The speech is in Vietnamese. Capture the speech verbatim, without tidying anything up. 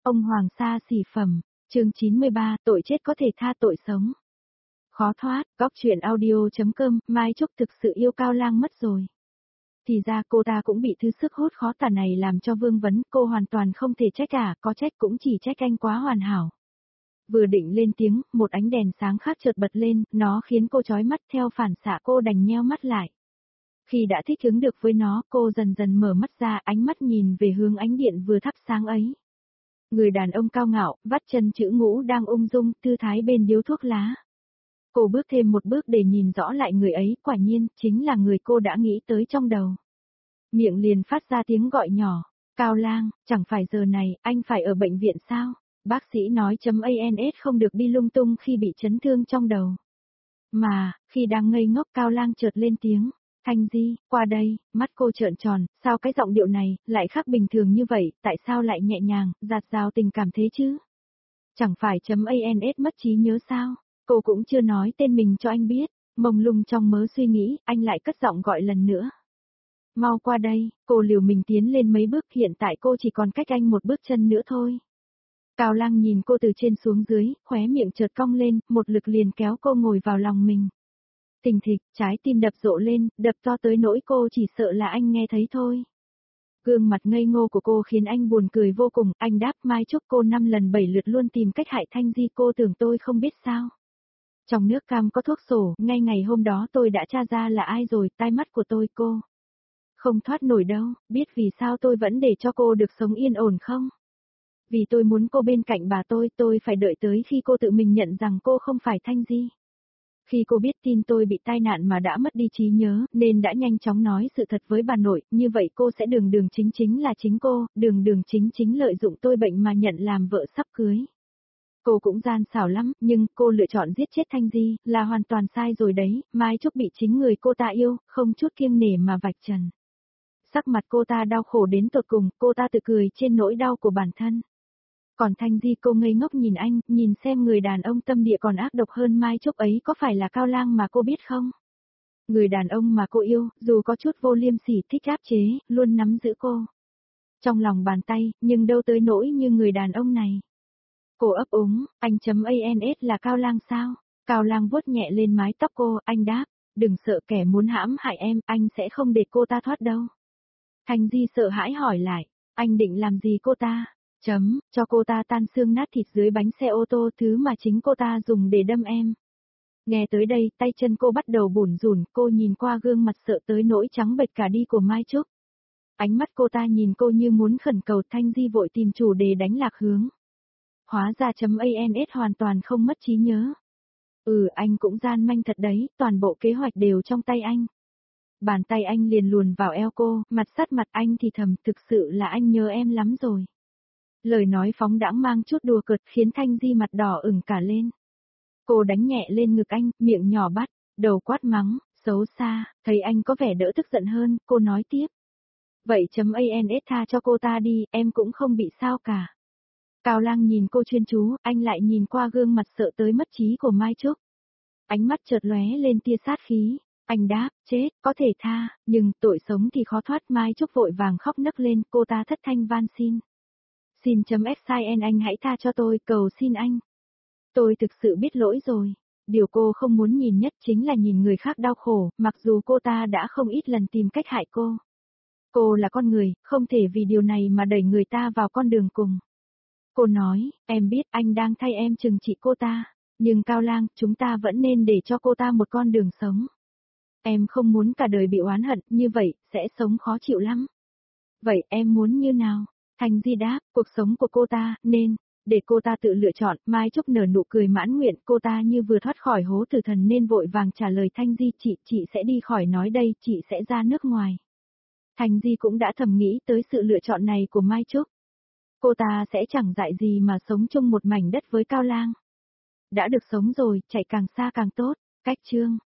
Ông Hoàng Sa Xỉ Phẩm, chương chín mươi ba, tội chết có thể tha tội sống. Khó thoát, góc chuyện audio.com, Mai Trúc thực sự yêu Cao Lang mất rồi. Thì ra cô ta cũng bị thứ sức hút khó tả này làm cho vương vấn, cô hoàn toàn không thể trách cả, có trách cũng chỉ trách anh quá hoàn hảo. Vừa định lên tiếng, một ánh đèn sáng khác chợt bật lên, nó khiến cô chói mắt, theo phản xạ cô đành nheo mắt lại. Khi đã thích ứng được với nó, cô dần dần mở mắt ra, ánh mắt nhìn về hướng ánh điện vừa thắp sáng ấy. Người đàn ông cao ngạo, vắt chân chữ ngũ đang ung dung, tư thái bên điếu thuốc lá. Cô bước thêm một bước để nhìn rõ lại người ấy, quả nhiên, chính là người cô đã nghĩ tới trong đầu. Miệng liền phát ra tiếng gọi nhỏ, Cao Lang, chẳng phải giờ này, anh phải ở bệnh viện sao? Bác sĩ nói chấm ans không được đi lung tung khi bị chấn thương trong đầu. Mà, khi đang ngây ngốc Cao Lang chợt lên tiếng. Thanh Di, qua đây, mắt cô trợn tròn, sao cái giọng điệu này, lại khác bình thường như vậy, tại sao lại nhẹ nhàng, dạt dào tình cảm thế chứ? Chẳng phải chấm ans mất trí nhớ sao? Cô cũng chưa nói tên mình cho anh biết, mông lung trong mớ suy nghĩ, anh lại cất giọng gọi lần nữa. Mau qua đây, cô liều mình tiến lên mấy bước, hiện tại cô chỉ còn cách anh một bước chân nữa thôi. Cao Lang nhìn cô từ trên xuống dưới, khóe miệng chợt cong lên, một lực liền kéo cô ngồi vào lòng mình. Thình thịch, trái tim đập rộ lên, đập to tới nỗi cô chỉ sợ là anh nghe thấy thôi. Gương mặt ngây ngô của cô khiến anh buồn cười vô cùng, anh đáp Mai Trúc cô năm lần bảy lượt luôn tìm cách hại Thanh Di, cô tưởng tôi không biết sao. Trong nước cam có thuốc sổ, ngay ngày hôm đó tôi đã tra ra là ai rồi, tai mắt của tôi cô. Không thoát nổi đâu, biết vì sao tôi vẫn để cho cô được sống yên ổn không? Vì tôi muốn cô bên cạnh bà tôi, tôi phải đợi tới khi cô tự mình nhận rằng cô không phải Thanh Di. Khi cô biết tin tôi bị tai nạn mà đã mất đi trí nhớ, nên đã nhanh chóng nói sự thật với bà nội, như vậy cô sẽ đường đường chính chính là chính cô, đường đường chính chính lợi dụng tôi bệnh mà nhận làm vợ sắp cưới. Cô cũng gian xảo lắm, nhưng cô lựa chọn giết chết Thanh Di, là hoàn toàn sai rồi đấy, Mai Trúc bị chính người cô ta yêu, không chút kiêng nể mà vạch trần. Sắc mặt cô ta đau khổ đến tột cùng, cô ta tự cười trên nỗi đau của bản thân. Còn Thanh Di cô ngây ngốc nhìn anh, nhìn xem người đàn ông tâm địa còn ác độc hơn Mai Trúc ấy có phải là Cao Lang mà cô biết không? Người đàn ông mà cô yêu, dù có chút vô liêm sỉ thích áp chế, luôn nắm giữ cô. Trong lòng bàn tay, nhưng đâu tới nỗi như người đàn ông này. Cô ấp úng, anh chấm ans là Cao Lang sao? Cao Lang vuốt nhẹ lên mái tóc cô, anh đáp, đừng sợ kẻ muốn hãm hại em, anh sẽ không để cô ta thoát đâu. Thanh Di sợ hãi hỏi lại, anh định làm gì cô ta? Chấm, cho cô ta tan xương nát thịt dưới bánh xe ô tô, thứ mà chính cô ta dùng để đâm em. Nghe tới đây, tay chân cô bắt đầu bủn rủn, cô nhìn qua gương mặt sợ tới nỗi trắng bệch cả đi của Mai Trúc. Ánh mắt cô ta nhìn cô như muốn khẩn cầu, Thanh Di vội tìm chủ đề đánh lạc hướng. Hóa ra chấm ans hoàn toàn không mất trí nhớ. Ừ, anh cũng gian manh thật đấy, toàn bộ kế hoạch đều trong tay anh. Bàn tay anh liền luồn vào eo cô, mặt sát mặt anh thì thầm, thực sự là anh nhớ em lắm rồi. Lời nói phóng đãng mang chút đùa cợt khiến Thanh Di mặt đỏ ửng cả lên. Cô đánh nhẹ lên ngực anh, miệng nhỏ bắt, đầu quát mắng, xấu xa, thấy anh có vẻ đỡ tức giận hơn, cô nói tiếp. Vậy chấm ans tha cho cô ta đi, em cũng không bị sao cả. Cao Lang nhìn cô chuyên chú, anh lại nhìn qua gương mặt sợ tới mất trí của Mai Trúc. Ánh mắt chợt lóe lên tia sát khí, anh đáp, chết, có thể tha, nhưng tội sống thì khó thoát. Mai Trúc vội vàng khóc nấc lên, cô ta thất thanh van xin. Xin chấm xin anh hãy tha cho tôi, cầu xin anh. Tôi thực sự biết lỗi rồi. Điều cô không muốn nhìn nhất chính là nhìn người khác đau khổ, mặc dù cô ta đã không ít lần tìm cách hại cô. Cô là con người, không thể vì điều này mà đẩy người ta vào con đường cùng. Cô nói, em biết anh đang thay em trừng trị cô ta, nhưng Cao Lang, chúng ta vẫn nên để cho cô ta một con đường sống. Em không muốn cả đời bị oán hận, như vậy, sẽ sống khó chịu lắm. Vậy em muốn như nào? Thanh Di đáp, cuộc sống của cô ta, nên, để cô ta tự lựa chọn. Mai Trúc nở nụ cười mãn nguyện, cô ta như vừa thoát khỏi hố tử thần nên vội vàng trả lời Thanh Di, chị, chị sẽ đi khỏi nói đây, chị sẽ ra nước ngoài. Thanh Di cũng đã thầm nghĩ tới sự lựa chọn này của Mai Trúc. Cô ta sẽ chẳng dại gì mà sống chung một mảnh đất với Cao Lang. Đã được sống rồi, chạy càng xa càng tốt, cách chương.